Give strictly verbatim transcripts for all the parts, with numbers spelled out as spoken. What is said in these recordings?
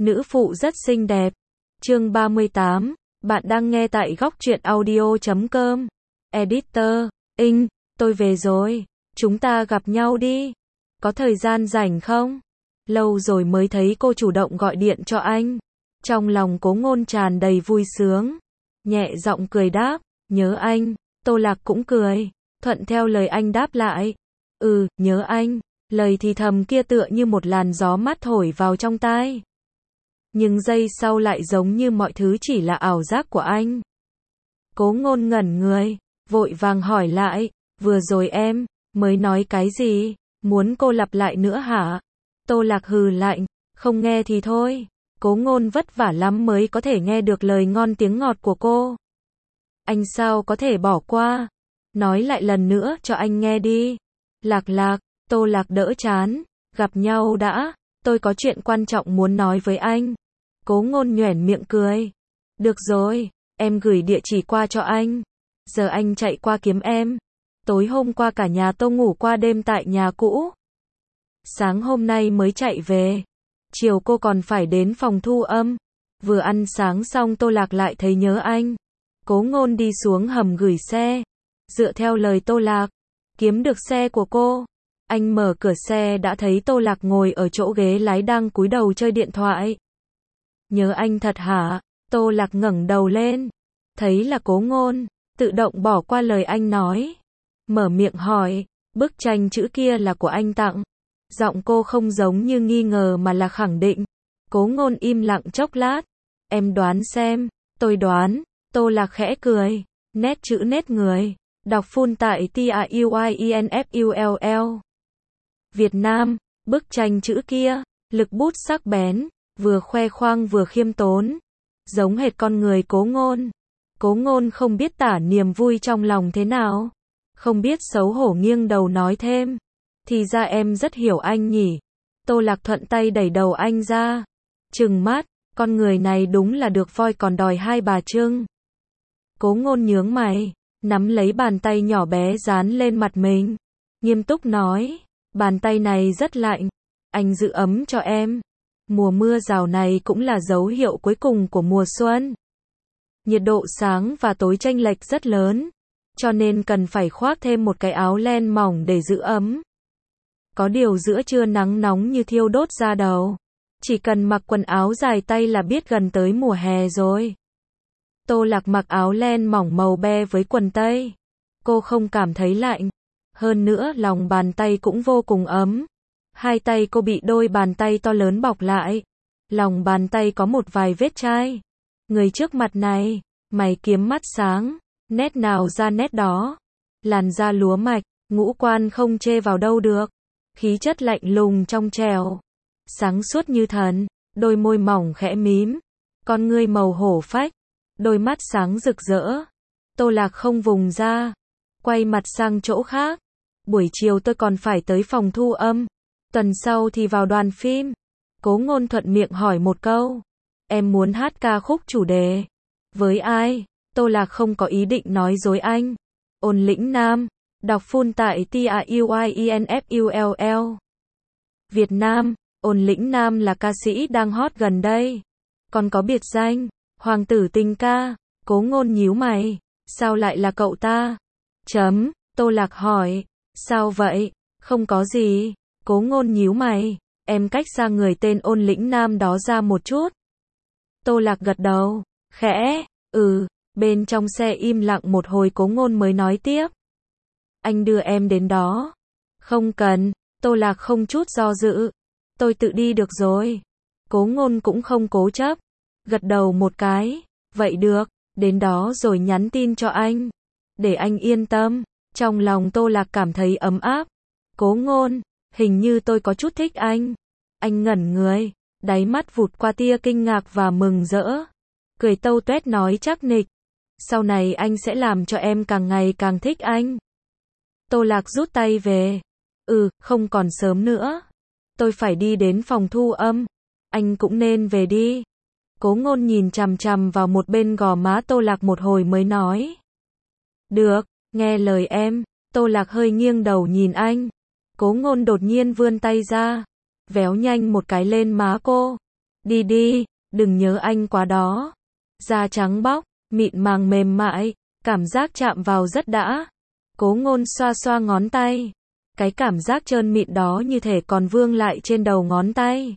nữ phụ rất xinh đẹp. Chương ba mươi tám, bạn đang nghe tại góc truyện audio chấm com. Editor, Inh, tôi về rồi, chúng ta gặp nhau đi. Có thời gian rảnh không? Lâu rồi mới thấy cô chủ động gọi điện cho anh. Trong lòng Cố Ngôn tràn đầy vui sướng. Nhẹ giọng cười đáp, nhớ anh. Tô Lạc cũng cười, thuận theo lời anh đáp lại. Ừ, nhớ anh. Lời thì thầm kia tựa như một làn gió mát thổi vào trong tai. Nhưng giây sau lại giống như mọi thứ chỉ là ảo giác của anh. Cố Ngôn ngẩn người, vội vàng hỏi lại, vừa rồi em, mới nói cái gì, muốn cô lặp lại nữa hả? Tô Lạc hừ lạnh, không nghe thì thôi. Cố Ngôn vất vả lắm mới có thể nghe được lời ngon tiếng ngọt của cô. Anh sao có thể bỏ qua? Nói lại lần nữa cho anh nghe đi. Lạc Lạc, Tô Lạc đỡ chán, gặp nhau đã, tôi có chuyện quan trọng muốn nói với anh. Cố Ngôn nhoẻn miệng cười. Được rồi, em gửi địa chỉ qua cho anh. Giờ anh chạy qua kiếm em. Tối hôm qua cả nhà tôi ngủ qua đêm tại nhà cũ. Sáng hôm nay mới chạy về. Chiều cô còn phải đến phòng thu âm. Vừa ăn sáng xong Tô Lạc lại thấy nhớ anh. Cố Ngôn đi xuống hầm gửi xe. Dựa theo lời Tô Lạc, kiếm được xe của cô. Anh mở cửa xe đã thấy Tô Lạc ngồi ở chỗ ghế lái đang cúi đầu chơi điện thoại. Nhớ anh thật hả? Tô Lạc ngẩng đầu lên. Thấy là Cố Ngôn, tự động bỏ qua lời anh nói. Mở miệng hỏi, bức tranh chữ kia là của anh tặng. Giọng cô không giống như nghi ngờ mà là khẳng định. Cố Ngôn im lặng chốc lát. Em đoán xem. Tôi đoán. Tô Lạc khẽ cười. Nét chữ nét người. Đọc full tại T A U I E N F U L L. Việt Nam. Bức tranh chữ kia. Lực bút sắc bén. Vừa khoe khoang vừa khiêm tốn. Giống hệt con người Cố Ngôn. Cố Ngôn không biết tả niềm vui trong lòng thế nào. Không biết xấu hổ nghiêng đầu nói thêm. Thì ra em rất hiểu anh nhỉ. Tô Lạc thuận tay đẩy đầu anh ra. Trừng mắt, con người này đúng là được voi còn đòi hai bà trưng. Cố Ngôn nhướng mày, nắm lấy bàn tay nhỏ bé dán lên mặt mình. Nghiêm túc nói, bàn tay này rất lạnh. Anh giữ ấm cho em. Mùa mưa rào này cũng là dấu hiệu cuối cùng của mùa xuân. Nhiệt độ sáng và tối chênh lệch rất lớn. Cho nên cần phải khoác thêm một cái áo len mỏng để giữ ấm. Có điều giữa trưa nắng nóng như thiêu đốt da đầu. Chỉ cần mặc quần áo dài tay là biết gần tới mùa hè rồi. Tô Lạc mặc áo len mỏng màu be với quần tây. Cô không cảm thấy lạnh. Hơn nữa lòng bàn tay cũng vô cùng ấm. Hai tay cô bị đôi bàn tay to lớn bọc lại. Lòng bàn tay có một vài vết chai. Người trước mặt này, mày kiếm mắt sáng. Nét nào ra nét đó. Làn da lúa mạch, ngũ quan không chê vào đâu được. Khí chất lạnh lùng trong trẻo. Sáng suốt như thần, đôi môi mỏng khẽ mím. Con ngươi màu hổ phách. Đôi mắt sáng rực rỡ. Tô Lạc không vùng ra. Quay mặt sang chỗ khác. Buổi chiều tôi còn phải tới phòng thu âm. Tuần sau thì vào đoàn phim. Cố Ngôn thuận miệng hỏi một câu. Em muốn hát ca khúc chủ đề. Với ai? Tô Lạc không có ý định nói dối anh. Ôn Lĩnh Nam. Đọc full tại T A U I E N F U L L. Việt Nam. Ôn Lĩnh Nam là ca sĩ đang hot gần đây. Còn có biệt danh Hoàng tử tình ca. Cố Ngôn nhíu mày. Sao lại là cậu ta? Chấm. Tô Lạc hỏi. Sao vậy? Không có gì. Cố Ngôn nhíu mày. Em cách xa người tên Ôn Lĩnh Nam đó ra một chút. Tô Lạc gật đầu. Khẽ. Ừ. Bên trong xe im lặng một hồi Cố Ngôn mới nói tiếp. Anh đưa em đến đó. Không cần. Tô Lạc không chút do dự. Tôi tự đi được rồi. Cố Ngôn cũng không cố chấp. Gật đầu một cái. Vậy được. Đến đó rồi nhắn tin cho anh. Để anh yên tâm. Trong lòng Tô Lạc cảm thấy ấm áp. Cố Ngôn. Hình như tôi có chút thích anh. Anh ngẩn người. Đáy mắt vụt qua tia kinh ngạc và mừng rỡ. Cười tâu tuét nói chắc nịch. Sau này anh sẽ làm cho em càng ngày càng thích anh. Tô Lạc rút tay về. Ừ, không còn sớm nữa. Tôi phải đi đến phòng thu âm. Anh cũng nên về đi. Cố Ngôn nhìn chằm chằm vào một bên gò má Tô Lạc một hồi mới nói. Được, nghe lời em. Tô Lạc hơi nghiêng đầu nhìn anh. Cố Ngôn đột nhiên vươn tay ra. Véo nhanh một cái lên má cô. Đi đi, đừng nhớ anh quá đó. Da trắng bóc, mịn màng mềm mại, cảm giác chạm vào rất đã. Cố Ngôn xoa xoa ngón tay. Cái cảm giác trơn mịn đó như thể còn vương lại trên đầu ngón tay.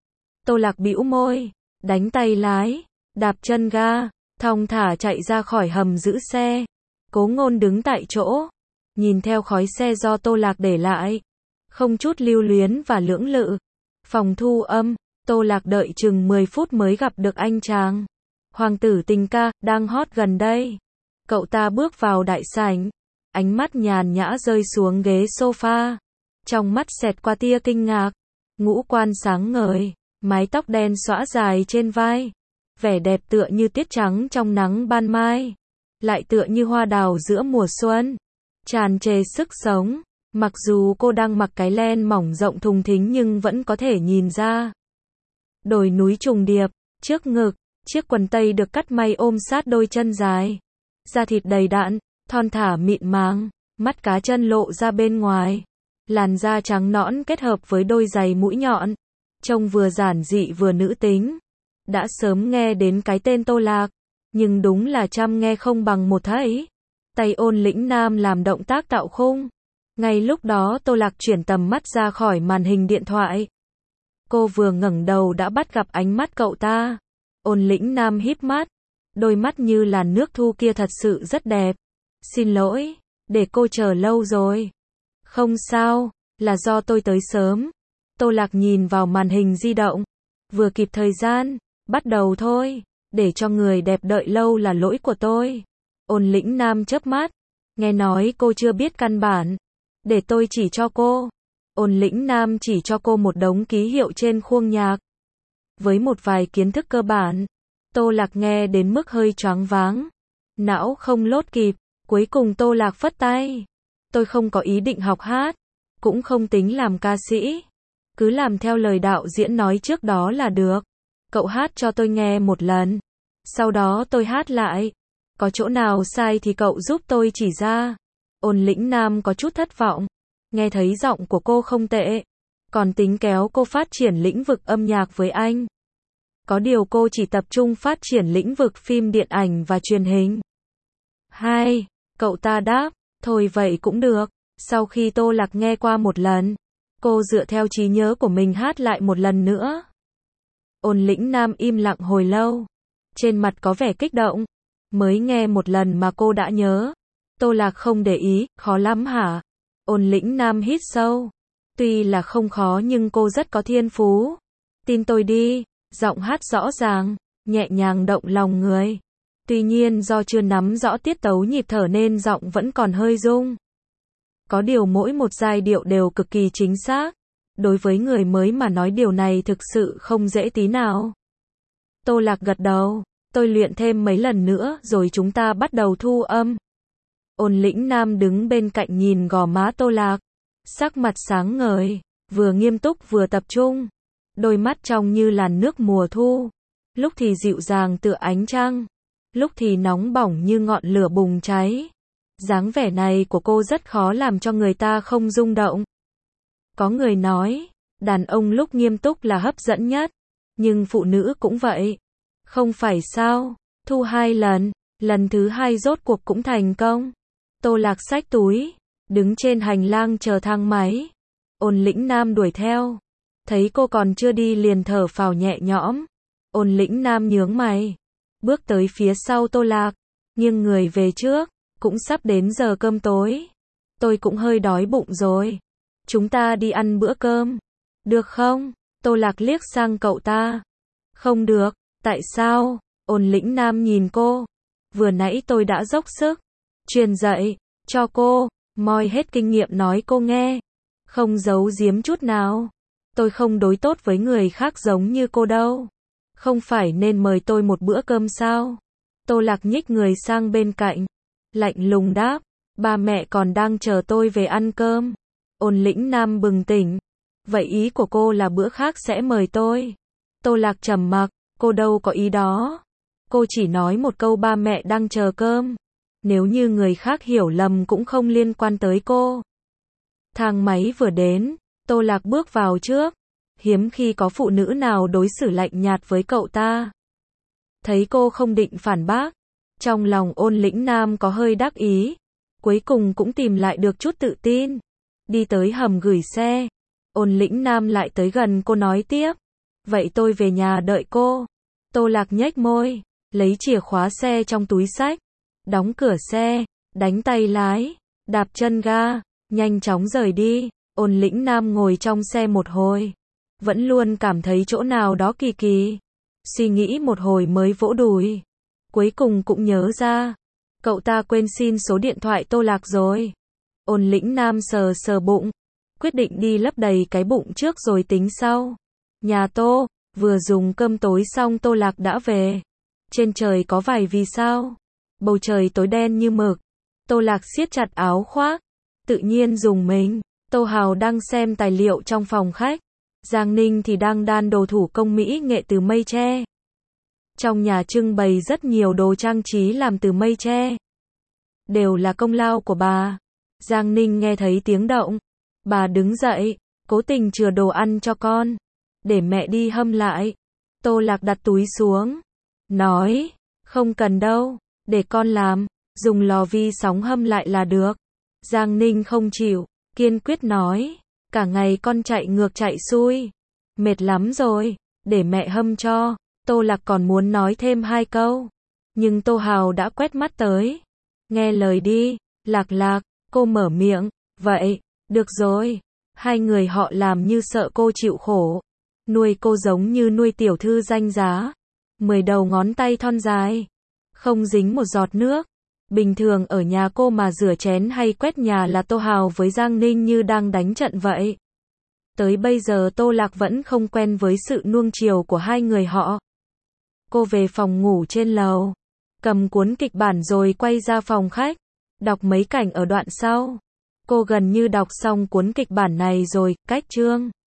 Tô Lạc bĩu môi, đánh tay lái, đạp chân ga, thong thả chạy ra khỏi hầm giữ xe. Cố Ngôn đứng tại chỗ, nhìn theo khói xe do Tô Lạc để lại, không chút lưu luyến và lưỡng lự. Phòng thu âm, Tô Lạc đợi chừng mười phút mới gặp được anh chàng Hoàng tử tình ca, đang hot gần đây. Cậu ta bước vào đại sảnh, ánh mắt nhàn nhã rơi xuống ghế sofa. Trong mắt xẹt qua tia kinh ngạc, ngũ quan sáng ngời, mái tóc đen xõa dài trên vai. Vẻ đẹp tựa như tiết trắng trong nắng ban mai, lại tựa như hoa đào giữa mùa xuân, tràn trề sức sống. Mặc dù cô đang mặc cái len mỏng rộng thùng thình nhưng vẫn có thể nhìn ra đồi núi trùng điệp, trước ngực, chiếc quần tây được cắt may ôm sát đôi chân dài. Da thịt đầy đặn, thon thả mịn màng, mắt cá chân lộ ra bên ngoài. Làn da trắng nõn kết hợp với đôi giày mũi nhọn, trông vừa giản dị vừa nữ tính. Đã sớm nghe đến cái tên Tô Lạc, nhưng đúng là trăm nghe không bằng một thấy. Tay Ôn Lĩnh Nam làm động tác tạo khung. Ngay lúc đó Tô Lạc chuyển tầm mắt ra khỏi màn hình điện thoại. Cô vừa ngẩng đầu đã bắt gặp ánh mắt cậu ta. Ôn Lĩnh Nam híp mắt, đôi mắt như làn nước thu kia thật sự rất đẹp. Xin lỗi, để cô chờ lâu rồi. Không sao, là do tôi tới sớm. Tô Lạc nhìn vào màn hình di động. Vừa kịp thời gian, bắt đầu thôi. Để cho người đẹp đợi lâu là lỗi của tôi. Ôn Lĩnh Nam chớp mắt. Nghe nói cô chưa biết căn bản. Để tôi chỉ cho cô. Ôn Lĩnh Nam chỉ cho cô một đống ký hiệu trên khuôn nhạc. Với một vài kiến thức cơ bản, Tô Lạc nghe đến mức hơi choáng váng. Não không lốt kịp, cuối cùng Tô Lạc phất tay. Tôi không có ý định học hát, cũng không tính làm ca sĩ. Cứ làm theo lời đạo diễn nói trước đó là được. Cậu hát cho tôi nghe một lần, sau đó tôi hát lại. Có chỗ nào sai thì cậu giúp tôi chỉ ra. Ôn Lĩnh Nam có chút thất vọng. Nghe thấy giọng của cô không tệ, còn tính kéo cô phát triển lĩnh vực âm nhạc với anh. Có điều cô chỉ tập trung phát triển lĩnh vực phim điện ảnh và truyền hình. Hai, cậu ta đáp, thôi vậy cũng được. Sau khi Tô Lạc nghe qua một lần, cô dựa theo trí nhớ của mình hát lại một lần nữa. Ôn Lĩnh Nam im lặng hồi lâu, trên mặt có vẻ kích động. Mới nghe một lần mà cô đã nhớ. Tô Lạc không để ý, khó lắm hả? Ôn Lĩnh Nam hít sâu. Tuy là không khó nhưng cô rất có thiên phú. Tin tôi đi, giọng hát rõ ràng, nhẹ nhàng động lòng người. Tuy nhiên do chưa nắm rõ tiết tấu nhịp thở nên giọng vẫn còn hơi rung. Có điều mỗi một giai điệu đều cực kỳ chính xác. Đối với người mới mà nói điều này thực sự không dễ tí nào. Tô Lạc gật đầu. Tôi luyện thêm mấy lần nữa rồi chúng ta bắt đầu thu âm. Ôn Lĩnh Nam đứng bên cạnh nhìn gò má Tô Lạc. Sắc mặt sáng ngời, vừa nghiêm túc vừa tập trung. Đôi mắt trong như làn nước mùa thu. Lúc thì dịu dàng tựa ánh trăng, lúc thì nóng bỏng như ngọn lửa bùng cháy. Dáng vẻ này của cô rất khó làm cho người ta không rung động. Có người nói, đàn ông lúc nghiêm túc là hấp dẫn nhất. Nhưng phụ nữ cũng vậy. Không phải sao? Thu hai lần, lần thứ hai rốt cuộc cũng thành công. Tô Lạc xách túi, đứng trên hành lang chờ thang máy. Ôn Lĩnh Nam đuổi theo. Thấy cô còn chưa đi liền thở phào nhẹ nhõm. Ôn Lĩnh Nam nhướng mày, bước tới phía sau Tô Lạc, nghiêng người về trước. Cũng sắp đến giờ cơm tối. Tôi cũng hơi đói bụng rồi. Chúng ta đi ăn bữa cơm. Được không? Tô Lạc liếc sang cậu ta. Không được. Tại sao? Ôn Lĩnh Nam nhìn cô. Vừa nãy tôi đã dốc sức truyền dạy cho cô, moi hết kinh nghiệm nói cô nghe. Không giấu giếm chút nào. Tôi không đối tốt với người khác giống như cô đâu. Không phải nên mời tôi một bữa cơm sao? Tô Lạc nhích người sang bên cạnh, lạnh lùng đáp. Ba mẹ còn đang chờ tôi về ăn cơm. Ôn Lĩnh Nam bừng tỉnh. Vậy ý của cô là bữa khác sẽ mời tôi? Tô Lạc trầm mặc. Cô đâu có ý đó. Cô chỉ nói một câu ba mẹ đang chờ cơm. Nếu như người khác hiểu lầm cũng không liên quan tới cô. Thang máy vừa đến, Tô Lạc bước vào trước. Hiếm khi có phụ nữ nào đối xử lạnh nhạt với cậu ta. Thấy cô không định phản bác, trong lòng Ôn Lĩnh Nam có hơi đắc ý, cuối cùng cũng tìm lại được chút tự tin. Đi tới hầm gửi xe, Ôn Lĩnh Nam lại tới gần cô nói tiếp, vậy tôi về nhà đợi cô. Tô Lạc nhếch môi, lấy chìa khóa xe trong túi xách, đóng cửa xe, đánh tay lái, đạp chân ga, nhanh chóng rời đi. Ôn Lĩnh Nam ngồi trong xe một hồi, vẫn luôn cảm thấy chỗ nào đó kỳ kỳ. Suy nghĩ một hồi mới vỗ đùi. Cuối cùng cũng nhớ ra, cậu ta quên xin số điện thoại Tô Lạc rồi. Ôn Lĩnh Nam sờ sờ bụng, quyết định đi lấp đầy cái bụng trước rồi tính sau. Nhà Tô, vừa dùng cơm tối xong Tô Lạc đã về. Trên trời có vài vì sao, bầu trời tối đen như mực. Tô Lạc siết chặt áo khoác, tự nhiên dùng mình. Tô Hào đang xem tài liệu trong phòng khách, Giang Ninh thì đang đan đồ thủ công mỹ nghệ từ mây tre. Trong nhà trưng bày rất nhiều đồ trang trí làm từ mây tre, đều là công lao của bà. Giang Ninh nghe thấy tiếng động, bà đứng dậy, cố tình chừa đồ ăn cho con, để mẹ đi hâm lại. Tô Lạc đặt túi xuống, nói, không cần đâu, để con làm, dùng lò vi sóng hâm lại là được. Giang Ninh không chịu, kiên quyết nói, cả ngày con chạy ngược chạy xuôi, mệt lắm rồi, để mẹ hâm cho. Tô Lạc còn muốn nói thêm hai câu, nhưng Tô Hào đã quét mắt tới. Nghe lời đi, Lạc Lạc, cô mở miệng, vậy, được rồi. Hai người họ làm như sợ cô chịu khổ, nuôi cô giống như nuôi tiểu thư danh giá. Mười đầu ngón tay thon dài, không dính một giọt nước. Bình thường ở nhà cô mà rửa chén hay quét nhà là Tô Hào với Giang Ninh như đang đánh trận vậy. Tới bây giờ Tô Lạc vẫn không quen với sự nuông chiều của hai người họ. Cô về phòng ngủ trên lầu, cầm cuốn kịch bản rồi quay ra phòng khách, đọc mấy cảnh ở đoạn sau. Cô gần như đọc xong cuốn kịch bản này rồi, cách chương